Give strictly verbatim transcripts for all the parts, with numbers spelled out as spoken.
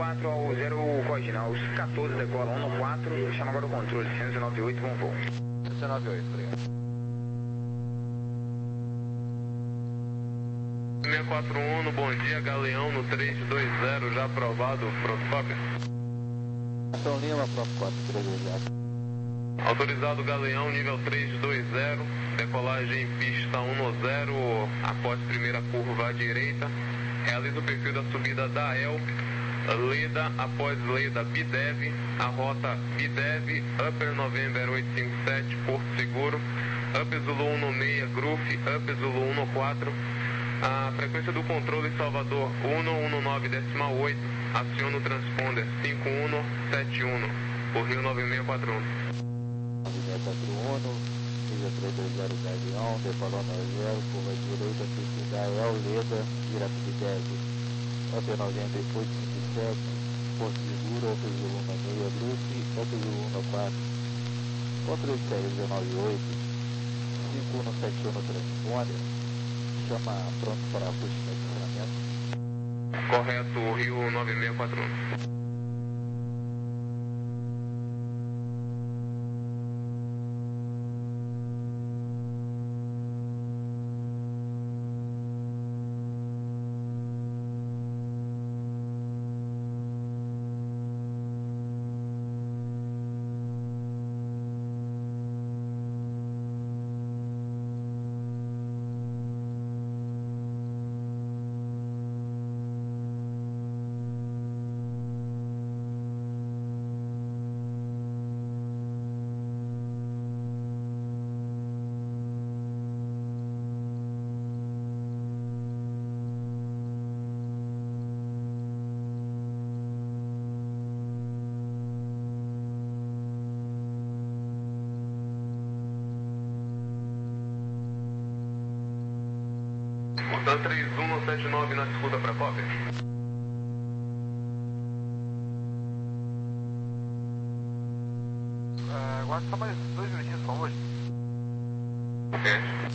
quatro ao zero Cordinal, os quatorze decola um no quatro, chama agora o controle, cento e noventa e oito, bom voo. cento e noventa e oito, obrigado. seis quatro um, bom dia, Galeão no três dois zero, já aprovado, pronto, cópia. São Lima, pronto, quatro três dois zero. Autorizado Galeão, nível três dois zero, decolagem pista um no zero, após primeira curva à direita, realiza o perfil da subida da E L, Leda, após Leda, Bidev, a rota Bidev, Upper November oito cinco sete, Porto Seguro, Upper Zulu um no seis, Groof, Upper Zulu um no quatro, a frequência do controle Salvador um um nove decimal oito, aciona o transponder cinco um sete um, por Rio nove seis quatro um. quatro um, nível três dois zero Galeão, decolando a zero, curva direita, perfil da E L, Leda, direto de Dev, Upper November oito cinco sete, Porto Seguro, Upper Zulu um no seis, Groof, Upper Zulu um no quatro, controle sério um nove oito, cinco um sete um no transponder, chama pronto para acústica de funcionamento. Correto, Rio nove seis quatro um. Da três um sete nove na escuta para cópia. Uh, aguarda só mais dois minutinhos, por favor. Ok.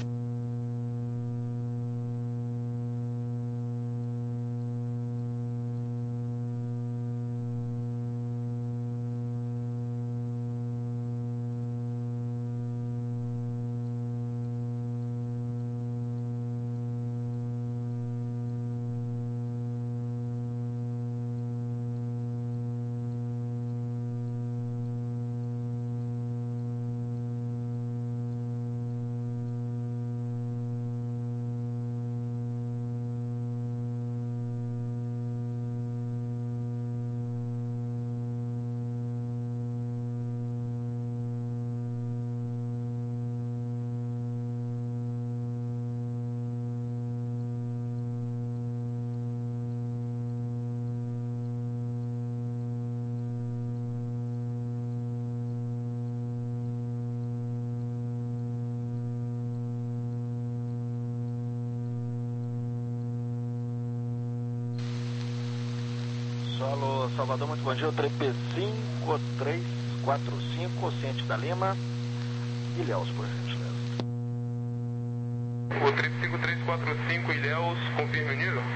Solo Salvador, muito bom dia, o trip cinco três quatro cinco, ciente da Lima, Ilhéus, por gentileza. O trip cinco três quatro cinco, Ilhéus, confirme o nível.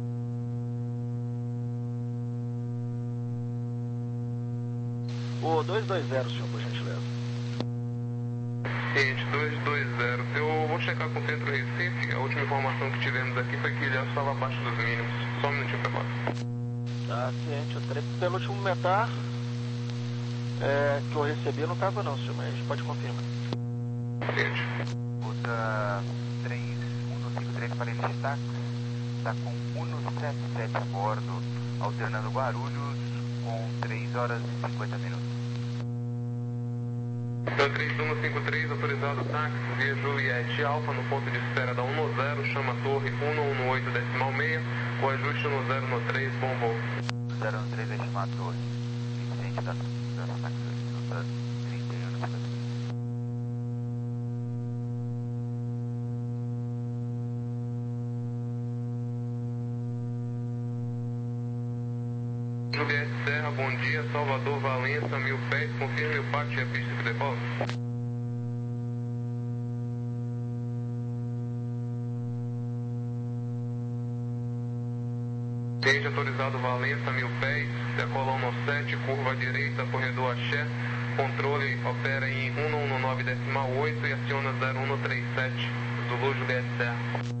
O dois dois zero, senhor, por gentileza. Ciente, dois dois zero. Eu vou checar com o Centro Recife, a última informação que tivemos aqui foi que Ilhéus estava abaixo dos mínimos. Só um minutinho para fora. Tá, ciente, o trip pelo último metar é, que eu recebi não estava não, senhor, mas a gente pode confirmar. Ciente. Usa três um cinco três para ele está, está com um sete sete a bordo, alternando Guarulhos com três horas e cinquenta minutos. Então, três um cinco três, autorizado táxi, via Juliette Alfa, no ponto de espera da um no zero, chama a torre um um oito decimal seis, com ajuste no zero no três, bom voo. zero no três, vai chamar a torre. Vicente da da táxi, trinta e um no cinquenta. Juliette Serra, bom dia, Salvador, Valença, mil pés, confirme o pátio e a pista que decola. Rede autorizado Valença, mil pés, decola um sete, curva à direita, corredor Axé, controle opera em um um nove decimal oito e aciona zero um três sete, Zulu Juliette Serra.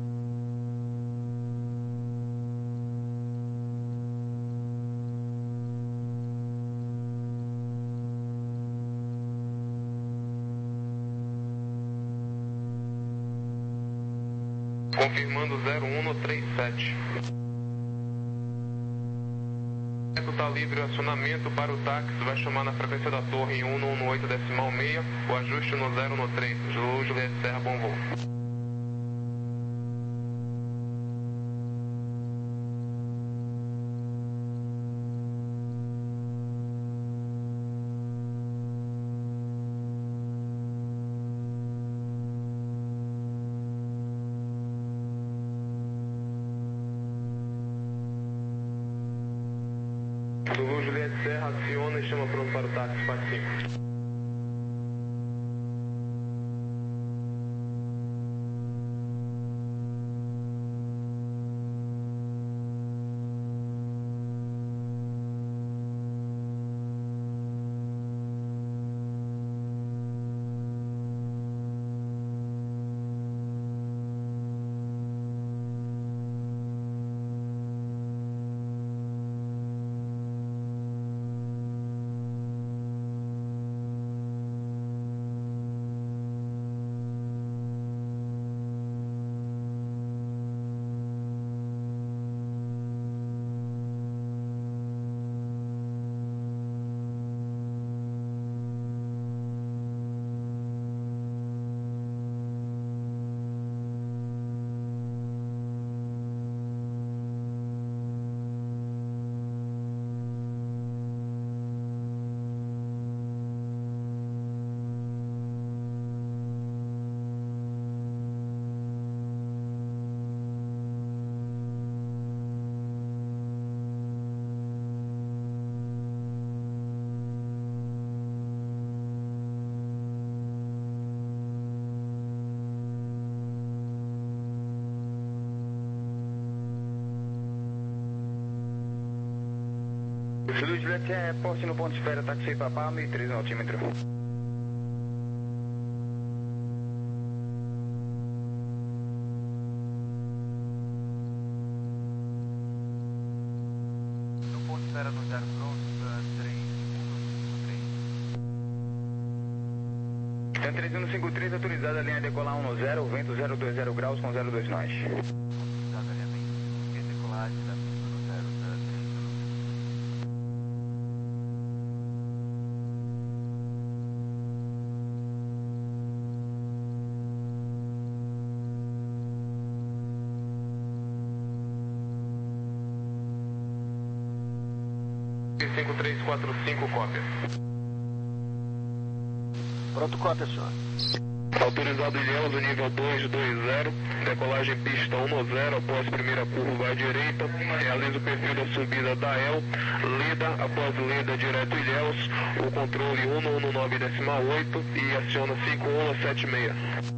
Confirmando zero um três sete. Está livre o acionamento para o táxi, vai chamar na frequência da torre em um um oito decimal seis, o ajuste no zero um três, Zulu Juliette Serra, bom voo. Zulu Juliette Serra, aciona e chama pronto para o táxi, parte cinco. Zulu Juliette é poste no ponto de espera, táxi Papá, mil e três no altímetro. No ponto de espera no zero pronto, três um cinco três. Então três um cinco três, autorizada a linha decolar um no zero, vento zero dois zero graus com zero dois nós. Autorizada a linha vento, decolagem da pista no zero três um. cinco três quatro cinco, cópia. Pronto, cópia, senhor. Autorizado Ilhéus, nível dois dois zero, decolagem pista um no zero, após primeira curva à direita, realiza o perfil da subida da E L, lida, após lida direto Ilhéus, o controle um um nove decimal oito e aciona cinco um sete seis.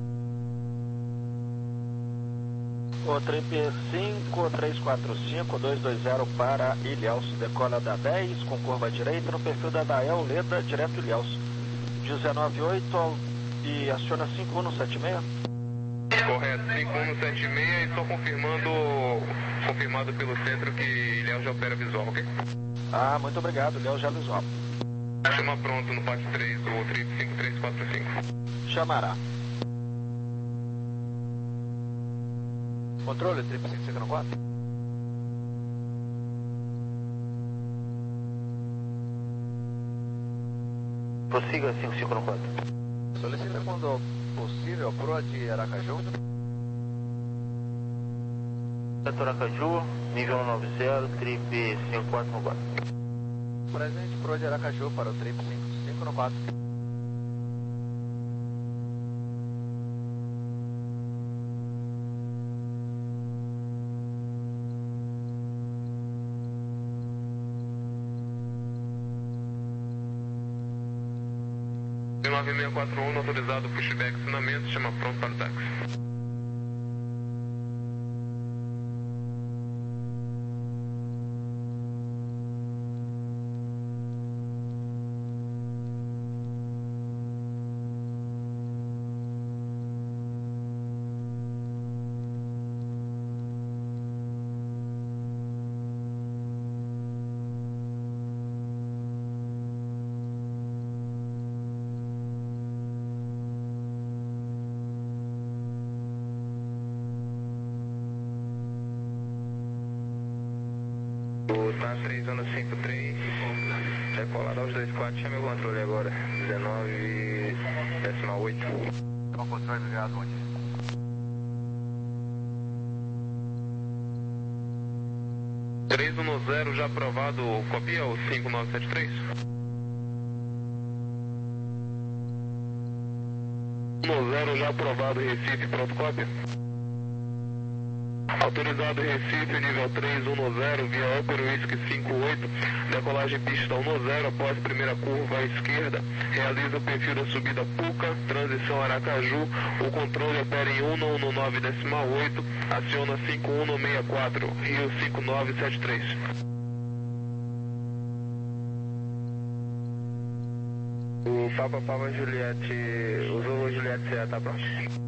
O trip cinco três quatro cinco dois dois zero para Ilhéus, decola da dez com curva à direita no perfil da Dael, leda direto Ilhéus, dezenove oito e aciona cinco um sete seis. Correto, cinco um sete seis e só confirmando, confirmado pelo centro que Ilhéus já opera visual, ok? Ah, muito obrigado, Ilhéus já visual. Chama pronto no pátio três, o trip cinco três quatro cinco. Chamará. Controle, trip cinco cinco quatro. Prossiga cinco cinco quatro. Solicita quando possível Pro de Aracaju. Setor Aracaju, nível um nove zero, trip cinco quatro quatro. Presente Pro de Aracaju para o trip cinco cinco quatro. nove seis quatro um, autorizado pushback ensinamento, chama pronto para o táxi. Cessna três um cinco três, decolado aos dois quatro, chame o controle agora, dezenove decimal oito. Bom controle, obrigado, bom dia. três um zero já aprovado, copia o cinco nove sete três? um zero já aprovado, Recife, pronto, cópia. Autorizado Recife, nível três um zero, via Opero Whisky cinco oito, decolagem pista um zero, após primeira curva à esquerda, realiza o perfil da subida Puca, transição Aracaju, o controle opera em um um nove decimal oito, aciona cinco um seis quatro, Rio cinco nove sete três. O Papa Papa Juliette, o Zulu Juliette já está pronto.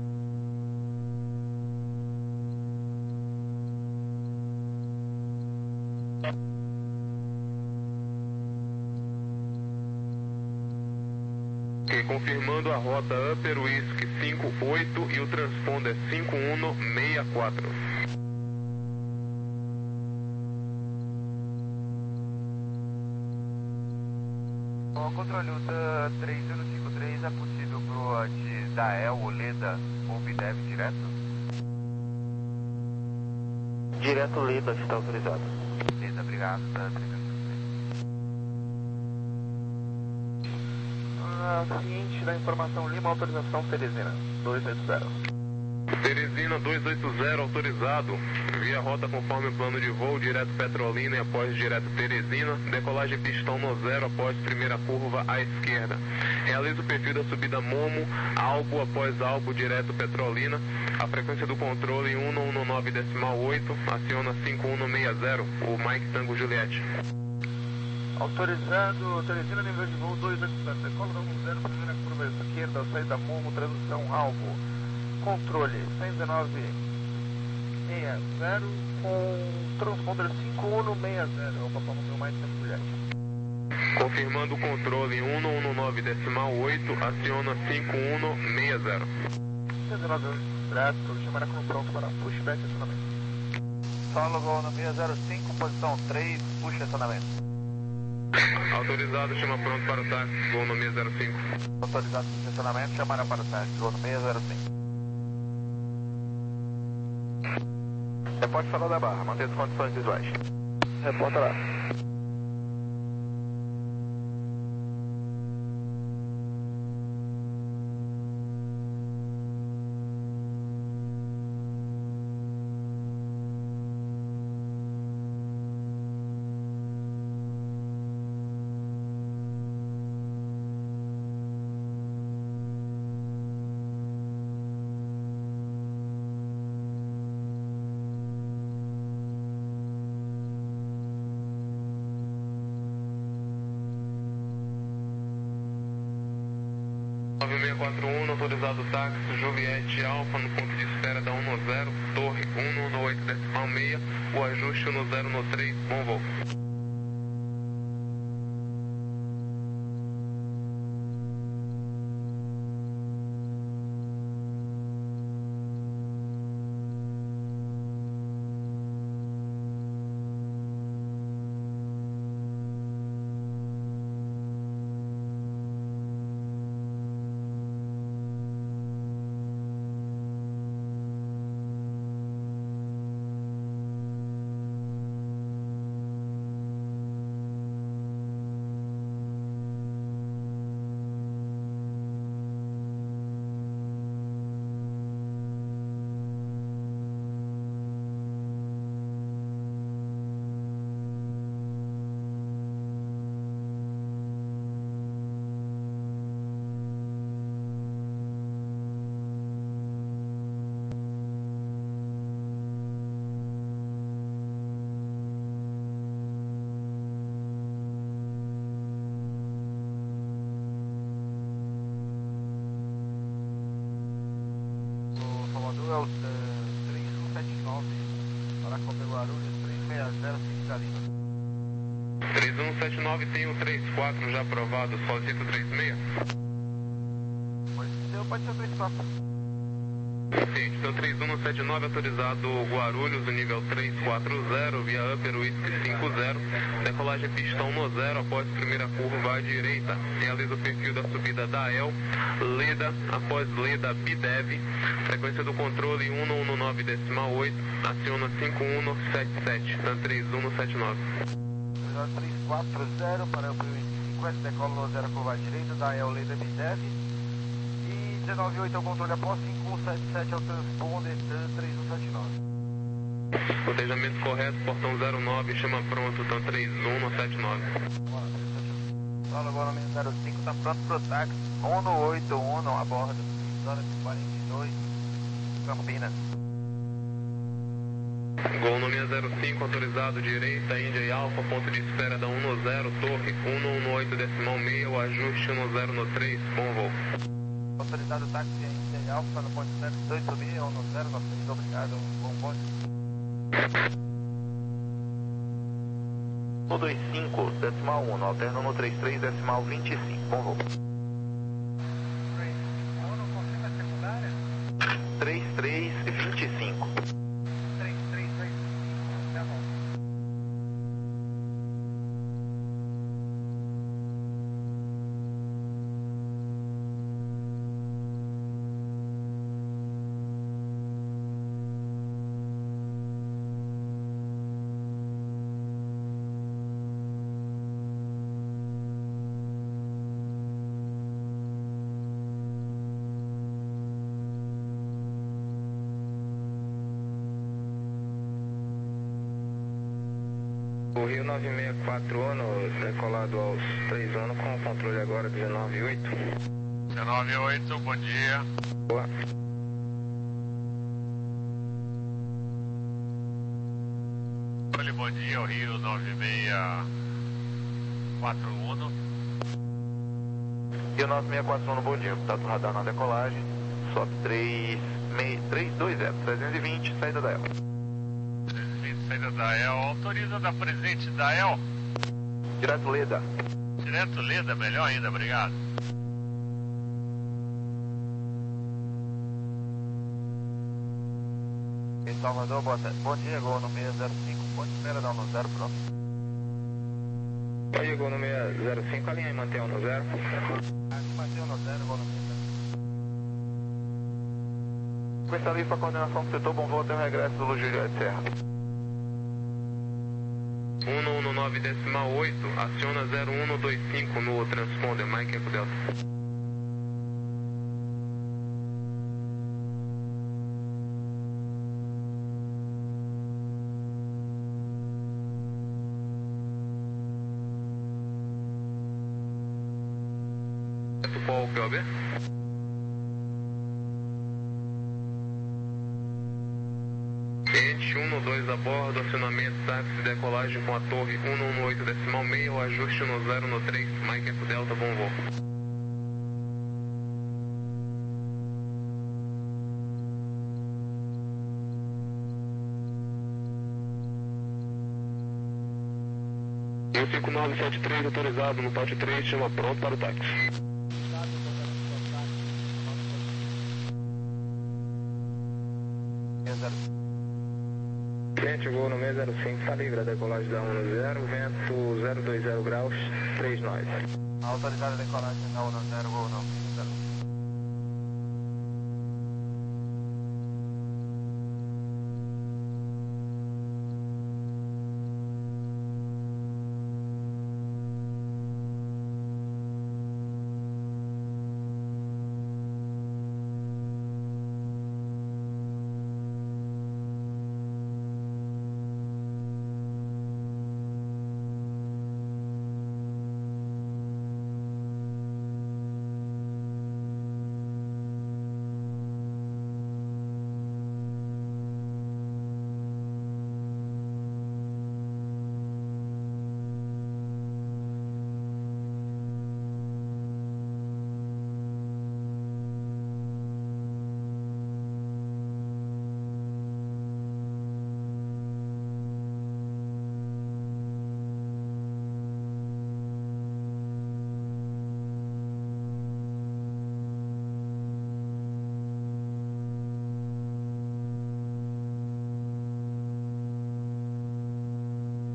Ok, confirmando a rota Upper Whisky cinco oito e o transponder cinco um seis quatro. O controle da três um cinco três é possível pro de Dael, Oleda ou Videv direto? Direto Leda está autorizado. Beleza, obrigado. Da três um cinco três. Ah, seguinte da informação Lima, autorização Teresina, dois oito zero. Teresina dois oito zero autorizado, via rota conforme o plano de voo, direto Petrolina e após direto Teresina, decolagem pistão no zero após primeira curva à esquerda. Realiza o perfil da subida Momo, Albo após Albo, direto Petrolina, a frequência do controle um um nove decimal oito, aciona cinco um seis zero, o Mike Tango Juliette. Autorizado, Teresina nível de voo dois oito zero, decola um zero, primeira curva à esquerda, saída Momo, transição Albo. Controle cento e dezenove sessenta com transponder cinco um seis zero, é o papai do mais tempo Juliette. Confirmando o controle um um nove decimal oito, aciona cinco um seis zero. cento e dezenove direto, chamará como pronto para pushback e acionamento. Solo Gol no seis zero cinco, posição três, puxa acionamento. Autorizado, chama pronto para o táxi, voo no seis zero cinco. Autorizado para estacionamento, chamará para o táxi, Gol no seis zero cinco. Reporte Farol da Barra, mantenha as condições visuais. Reporta lá. nove seis quatro um, autorizado táxi, Juliette Alfa, no ponto de espera da um zero, torre um um oito decimal seis, o ajuste um zero três, bom voo. É o três um sete nove, para Copa Guarulhos, três seis zero, cinco Galina. três um sete nove tem o três quatro já aprovado, solicito três seis. Pode ser ou pode ser o três quatro. Ciente, seu três um sete nove autorizado Guarulhos, nível três quatro zero, via Upper Whisky cinco zero, decolagem pista um zero, após primeira curva à direita, realiza o perfil da subida da E L, Leda, após Leda Bidev, frequência do controle um um nove decimal oito, aciona cinco um sete sete, na três um sete nove. três quatro zero para Upper Whisky cinquenta, decola no zero curva à direita da E L Leda Bidev. dezenove oito é o controle após cinco um sete sete é o transponder três um sete nove. Cotejamento correto, portão zero nove, chama pronto, TAM três um sete nove. Solo agora zero cinco, está pronto para o táxi um oito um a bordo, seis horas e quarenta e dois, Campinas. Gol no seis zero cinco, autorizado direita, Índia e Alfa, ponto de espera da um zero, torre um um oito decimal seis, o ajuste um zero três, bom voo. Autorizado o táxi em Alfa no ponto sete dois, subir, um zero três, obrigado, bom ponto. um dois cinco, decimal um, alterna no trinta e três, decimal vinte e cinco, bom voo. trinta e três, vinte e cinco. O Rio nove seis quatro um, decolado aos três um, com o controle agora dezenove oito. dezenove oito, bom dia. Boa. Olha, bom dia, o Rio nove seis quatro um. Rio nove seis quatro um, bom dia, contato radar na decolagem, S O P três dois zero, trezentos e vinte, saída da E L. trezentos e vinte, saída da E L, autoriza da presente da E L. Direto Leda. Direto Leda, melhor ainda, obrigado. Em Salvador, boa tarde. Bom dia, gol no seis zero cinco, ponto de espera da um zero, pronto. Oi, gol no seis zero cinco, alinha e mantém um zero. Aqui mantém um zero, gol no seis zero cinco. Com essa ali para coordenação do setor, bom voo até o regresso do Lugírio de Serra. um um nove decimal oito, aciona zero um dois cinco no transponder, Mike Eco Delta. Qual o P O B? Cliente um dois a bordo, acionamento táxi, decolagem com a torre um um oito decimal seis, o ajuste no zero no três, Mike Eco Delta, bom voo. E o cinco nove sete três autorizado no Pátio três, chama pronto para o táxi. Cliente, gol no seis zero cinco, está livre a decolagem da um zero, vento zero dois zero graus, três nove. Autorizado a decolagem da um zero, gol no seis zero cinco.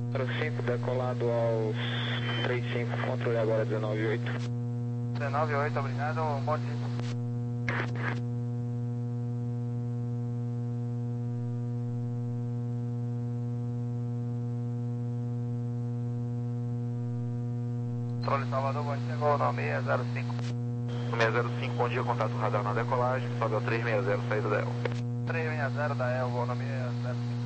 zero cinco, decolado aos trinta e cinco, controle agora dezenove oito. dezenove oito, obrigado, bom dia. Controle Salvador, bom dia, gol nove seis zero cinco. seis zero cinco, bom dia, contato radar na decolagem, sobe ao três seis zero, saída da E L. três seis zero da E L, gol nove seis zero cinco.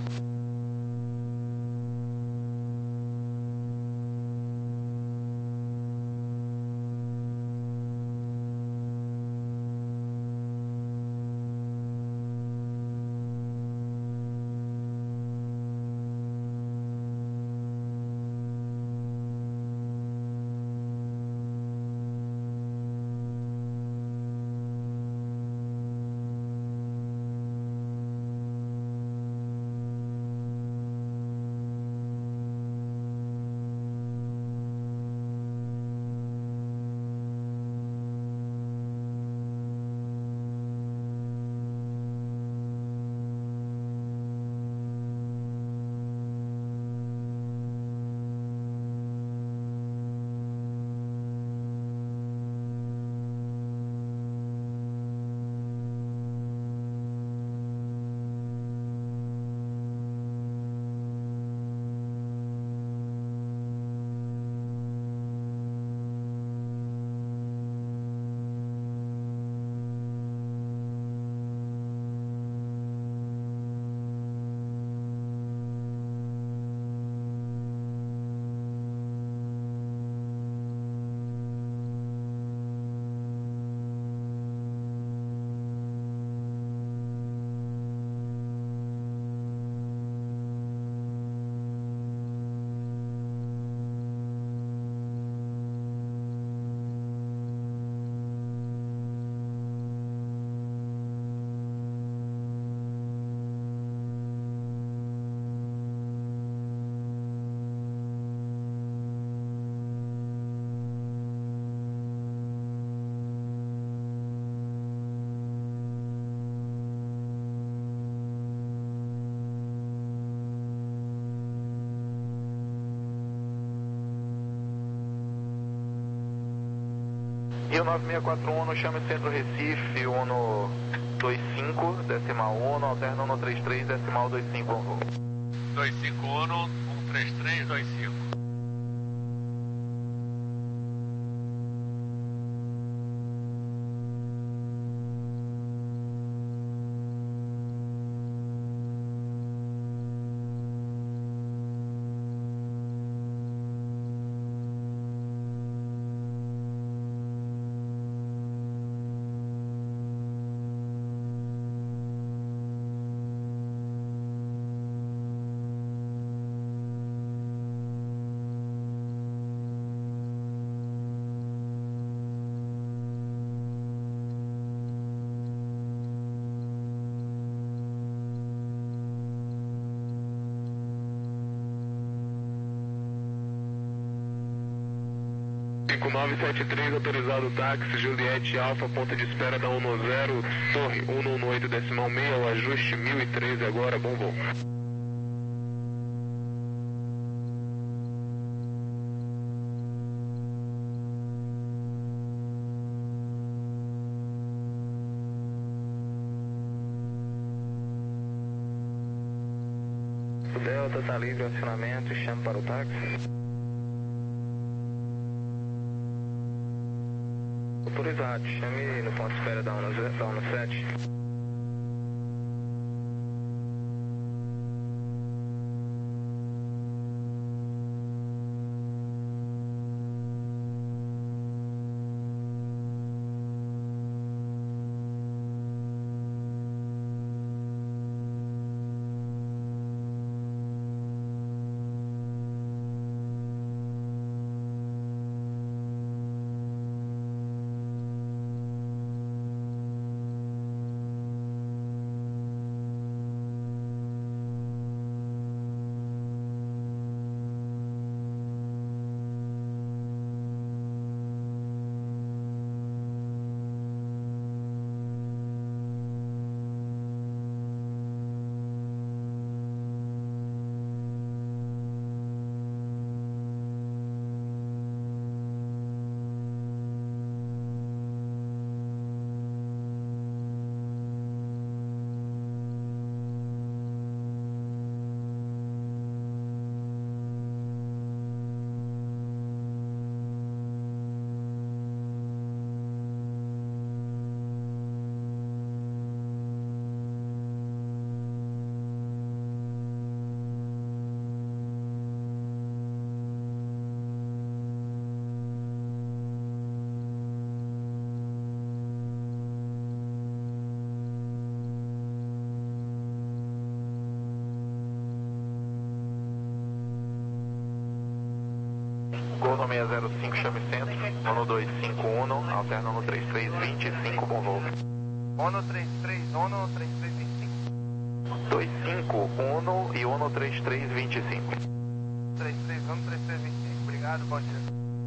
Rio nove seis quatro um, chame Centro Recife, Uno dois cinco, decimal um, alterna Uno trinta e três, decimal dois cinco, on hold. dois cinco um, um três três dois cinco. cinco nove sete três, autorizado táxi, Juliette Alfa, ponta de espera da Uno zero, torre um um oito, decimal seis, o ajuste mil e treze agora, bom voo. O Delta está livre, acionamento, chame para o táxi. Autorizado, chame no ponto de espera da Uno sete. seis zero cinco, chame centro, um dois cinco um, alterna um três três dois cinco, bom voo. um três três, um três três vinte e cinco. dois cinco um e um três três vinte e cinco. três três um, três três vinte e cinco, obrigado, bom dia.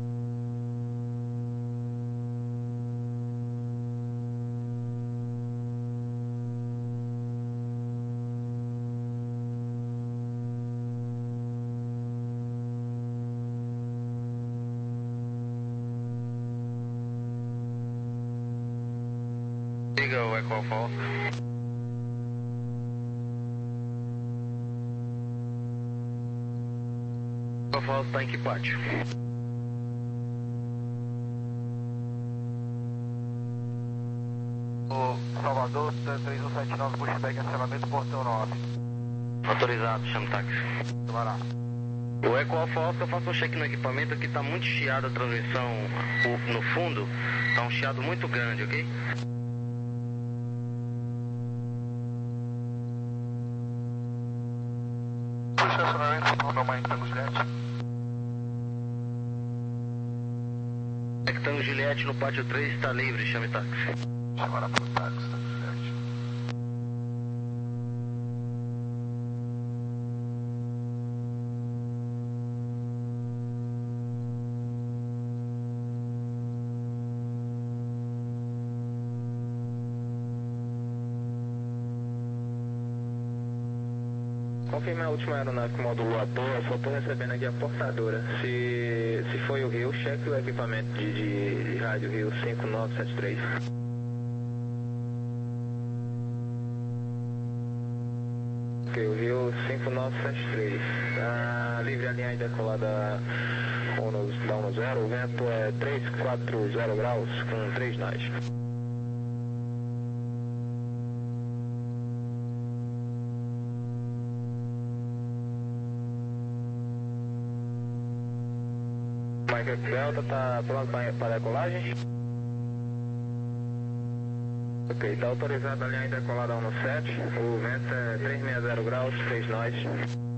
Liga o Echo False. Echo False está em que pátio? O Salvador, três um sete nove, pushback, acionamento, portão nove. Autorizado, chama o táxi. Vai lá. O Echo Alpha Oscar, eu faço um check no equipamento, aqui está muito chiado a transmissão o- no fundo, está um chiado muito grande, ok? Estacionamento, meu mãe, Tango Juliette. Tango Juliette no pátio três está livre, chame táxi. Chamaram pro táxi, Tango Juliette. Confirme a última aeronave que modulou à toa, só estou recebendo aqui a portadora. Se, se foi o Rio, cheque o equipamento de, de, de rádio Rio cinco nove sete três. Ok, o Rio cinco nove sete três. Ah, livre a linha e decolada da um zero, o vento é três quatro zero graus com três nós. Mike Delta está pronto para a decolagem? Ok, está autorizado a linha decolada um sete, o vento é trezentos e sessenta graus, três nós.